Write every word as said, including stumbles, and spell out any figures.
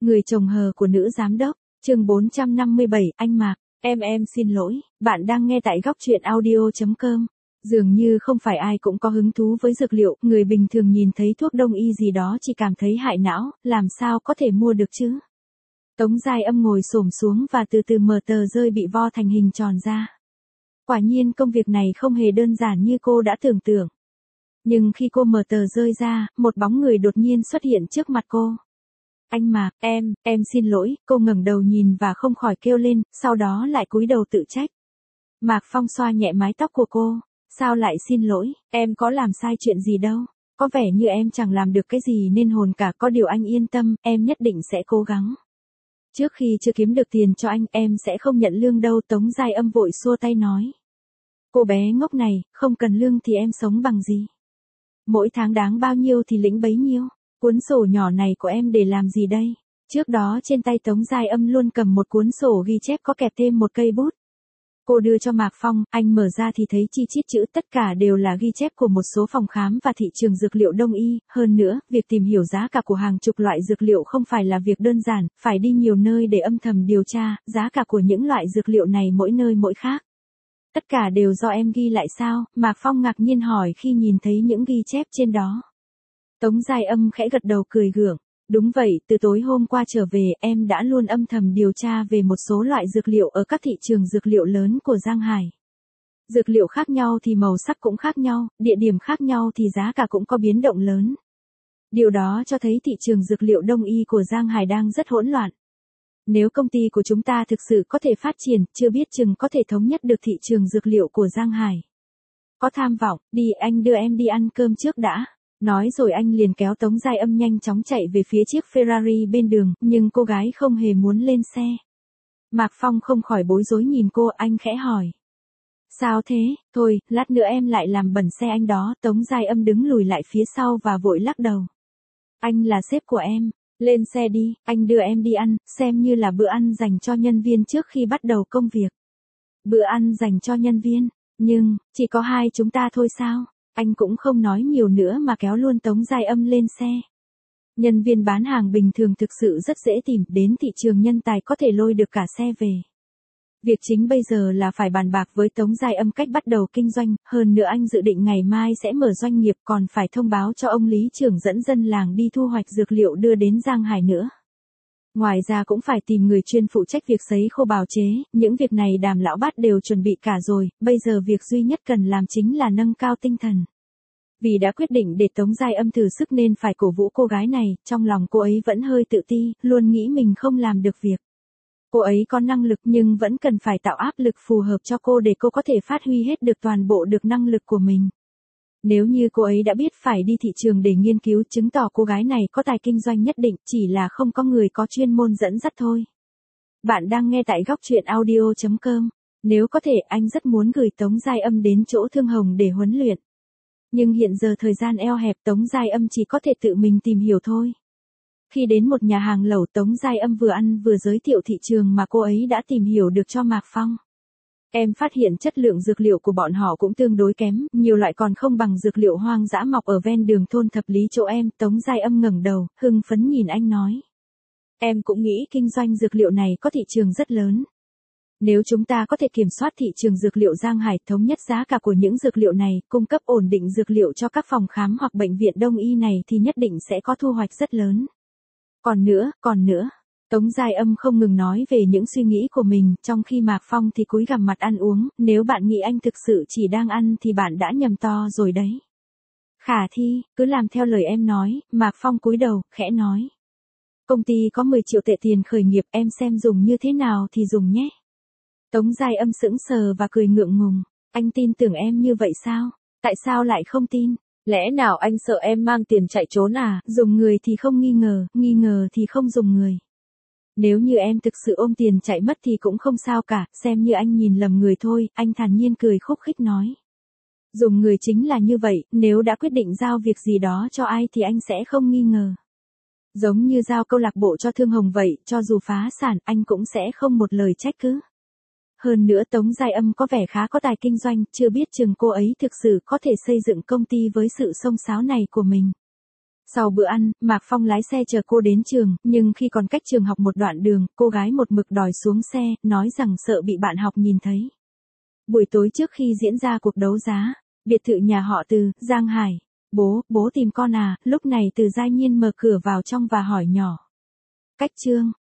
Người chồng hờ của nữ giám đốc, chương bốn trăm năm mươi bảy, anh Mạc, em em xin lỗi, bạn đang nghe tại góc truyện audio chấm com. Dường như không phải ai cũng có hứng thú với dược liệu, người bình thường nhìn thấy thuốc đông y gì đó chỉ cảm thấy hại não, làm sao có thể mua được chứ? Tống Giai Âm ngồi xổm xuống và từ từ mở tờ rơi bị vo thành hình tròn ra. Quả nhiên công việc này không hề đơn giản như cô đã tưởng tượng. Nhưng khi cô mở tờ rơi ra, một bóng người đột nhiên xuất hiện trước mặt cô. Anh Mạc, em, em xin lỗi, cô ngẩng đầu nhìn và không khỏi kêu lên, sau đó lại cúi đầu tự trách. Mạc Phong xoa nhẹ mái tóc của cô, sao lại xin lỗi, em có làm sai chuyện gì đâu, có vẻ như em chẳng làm được cái gì nên hồn cả, có điều anh yên tâm, em nhất định sẽ cố gắng. Trước khi chưa kiếm được tiền cho anh, em sẽ không nhận lương đâu, Tống Giai Âm vội xua tay nói. Cô bé ngốc này, không cần lương thì em sống bằng gì? Mỗi tháng đáng bao nhiêu thì lĩnh bấy nhiêu. Cuốn sổ nhỏ này của em để làm gì đây? Trước đó trên tay Tống Giai Âm luôn cầm một cuốn sổ ghi chép có kẹp thêm một cây bút. Cô đưa cho Mạc Phong, anh mở ra thì thấy chi chít chữ, tất cả đều là ghi chép của một số phòng khám và thị trường dược liệu đông y. Hơn nữa, việc tìm hiểu giá cả của hàng chục loại dược liệu không phải là việc đơn giản, phải đi nhiều nơi để âm thầm điều tra, giá cả của những loại dược liệu này mỗi nơi mỗi khác. Tất cả đều do em ghi lại sao? Mạc Phong ngạc nhiên hỏi khi nhìn thấy những ghi chép trên đó. Tống Giai Âm khẽ gật đầu cười gượng. Đúng vậy, từ tối hôm qua trở về, em đã luôn âm thầm điều tra về một số loại dược liệu ở các thị trường dược liệu lớn của Giang Hải. Dược liệu khác nhau thì màu sắc cũng khác nhau, địa điểm khác nhau thì giá cả cũng có biến động lớn. Điều đó cho thấy thị trường dược liệu đông y của Giang Hải đang rất hỗn loạn. Nếu công ty của chúng ta thực sự có thể phát triển, chưa biết chừng có thể thống nhất được thị trường dược liệu của Giang Hải. Có tham vọng, đi anh đưa em đi ăn cơm trước đã. Nói rồi anh liền kéo Tống Giai Âm nhanh chóng chạy về phía chiếc Ferrari bên đường, nhưng cô gái không hề muốn lên xe. Mạc Phong không khỏi bối rối nhìn cô, anh khẽ hỏi. Sao thế, thôi, lát nữa em lại làm bẩn xe anh đó. Tống Giai Âm đứng lùi lại phía sau và vội lắc đầu. Anh là sếp của em, lên xe đi, anh đưa em đi ăn, xem như là bữa ăn dành cho nhân viên trước khi bắt đầu công việc. Bữa ăn dành cho nhân viên, nhưng, chỉ có hai chúng ta thôi sao? Anh cũng không nói nhiều nữa mà kéo luôn Tống Giai Âm lên xe. Nhân viên bán hàng bình thường thực sự rất dễ tìm, đến thị trường nhân tài có thể lôi được cả xe về. Việc chính bây giờ là phải bàn bạc với Tống Giai Âm cách bắt đầu kinh doanh, hơn nữa anh dự định ngày mai sẽ mở doanh nghiệp, còn phải thông báo cho ông lý trưởng dẫn dân làng đi thu hoạch dược liệu đưa đến Giang Hải nữa. Ngoài ra cũng phải tìm người chuyên phụ trách việc sấy khô bào chế, những việc này Đàm lão bát đều chuẩn bị cả rồi, bây giờ việc duy nhất cần làm chính là nâng cao tinh thần. Vì đã quyết định để Tống Giai Âm thử sức nên phải cổ vũ cô gái này, trong lòng cô ấy vẫn hơi tự ti, luôn nghĩ mình không làm được việc. Cô ấy có năng lực nhưng vẫn cần phải tạo áp lực phù hợp cho cô để cô có thể phát huy hết được toàn bộ được năng lực của mình. Nếu như cô ấy đã biết phải đi thị trường để nghiên cứu, chứng tỏ cô gái này có tài kinh doanh nhất định, chỉ là không có người có chuyên môn dẫn dắt thôi. Bạn đang nghe tại góc truyện audio chấm com. Nếu có thể, anh rất muốn gửi Tống Giai Âm đến chỗ Thương Hồng để huấn luyện. Nhưng hiện giờ thời gian eo hẹp, Tống Giai Âm chỉ có thể tự mình tìm hiểu thôi. Khi đến một nhà hàng lẩu, Tống Giai Âm vừa ăn vừa giới thiệu thị trường mà cô ấy đã tìm hiểu được cho Mạc Phong. Em phát hiện chất lượng dược liệu của bọn họ cũng tương đối kém, nhiều loại còn không bằng dược liệu hoang dã mọc ở ven đường thôn Thập Lý chỗ em. Tống Giai Âm ngẩng đầu, hưng phấn nhìn anh nói. Em cũng nghĩ kinh doanh dược liệu này có thị trường rất lớn. Nếu chúng ta có thể kiểm soát thị trường dược liệu Giang Hải, thống nhất giá cả của những dược liệu này, cung cấp ổn định dược liệu cho các phòng khám hoặc bệnh viện đông y này thì nhất định sẽ có thu hoạch rất lớn. Còn nữa, còn nữa. Tống Giai Âm không ngừng nói về những suy nghĩ của mình, trong khi Mạc Phong thì cúi gằm mặt ăn uống, nếu bạn nghĩ anh thực sự chỉ đang ăn thì bạn đã nhầm to rồi đấy. Khả thi, cứ làm theo lời em nói, Mạc Phong cúi đầu, khẽ nói. Công ty có mười triệu tệ tiền khởi nghiệp, em xem dùng như thế nào thì dùng nhé. Tống Giai Âm sững sờ và cười ngượng ngùng, anh tin tưởng em như vậy sao? Tại sao lại không tin? Lẽ nào anh sợ em mang tiền chạy trốn à? Dùng người thì không nghi ngờ, nghi ngờ thì không dùng người. Nếu như em thực sự ôm tiền chạy mất thì cũng không sao cả, xem như anh nhìn lầm người thôi, anh thản nhiên cười khúc khích nói. Dùng người chính là như vậy, nếu đã quyết định giao việc gì đó cho ai thì anh sẽ không nghi ngờ. Giống như giao câu lạc bộ cho Thương Hồng vậy, cho dù phá sản, anh cũng sẽ không một lời trách cứ. Hơn nữa Tống Giai Âm có vẻ khá có tài kinh doanh, chưa biết chừng cô ấy thực sự có thể xây dựng công ty với sự xông xáo này của mình. Sau bữa ăn, Mạc Phong lái xe chờ cô đến trường, nhưng khi còn cách trường học một đoạn đường, cô gái một mực đòi xuống xe, nói rằng sợ bị bạn học nhìn thấy. Buổi tối trước khi diễn ra cuộc đấu giá, biệt thự nhà họ Từ, Giang Hải. Bố, bố tìm con à, lúc này Từ Giai Nhiên mở cửa vào trong và hỏi nhỏ. Cách Trương,